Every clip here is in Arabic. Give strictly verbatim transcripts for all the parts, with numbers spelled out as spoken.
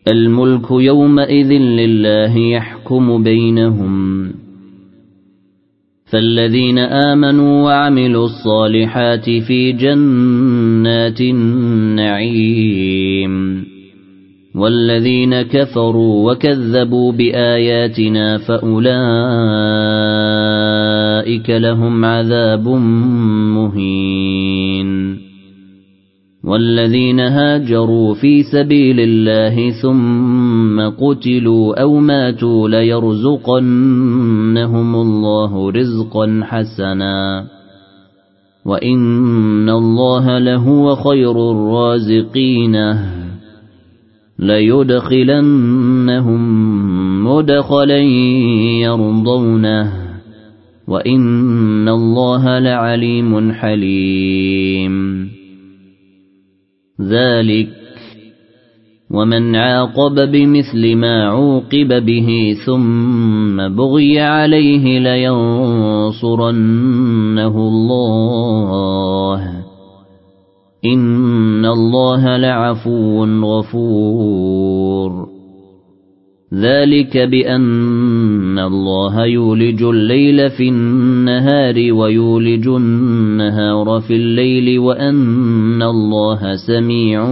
الملك يومئذ لله يحكم بينهم فالذين آمنوا وعملوا الصالحات في جنات النعيم والذين كفروا وكذبوا بآياتنا فأولئك لهم عذاب مهين والذين هاجروا في سبيل الله ثم قتلوا أو ماتوا ليرزقنهم الله رزقا حسنا وإن الله لهو خير الرازقين ليدخلنهم مدخلا يرضونه وإن الله لعليم حليم ذلك ومن عاقب بمثل ما عوقب به ثم بغي عليه لينصرنه الله إن الله لعفو غفور ذلك بأن الله يولج الليل في النهار ويولج النهار في الليل وأن الله سميع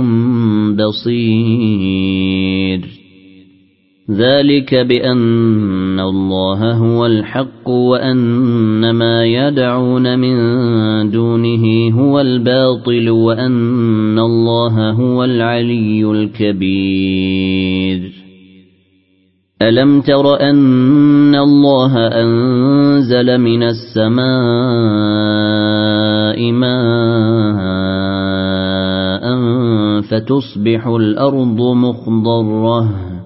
بصير ذلك بأن الله هو الحق وأن ما يدعون من دونه هو الباطل وأن الله هو العلي الكبير ألم تر أن الله أنزل من السماء ماء فتصبح الأرض مخضرة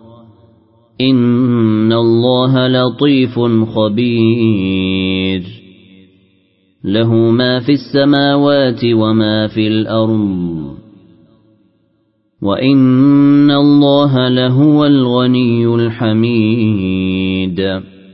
إن الله لطيف خبير له ما في السماوات وما في الأرض وإن الله لهو الغني الحميد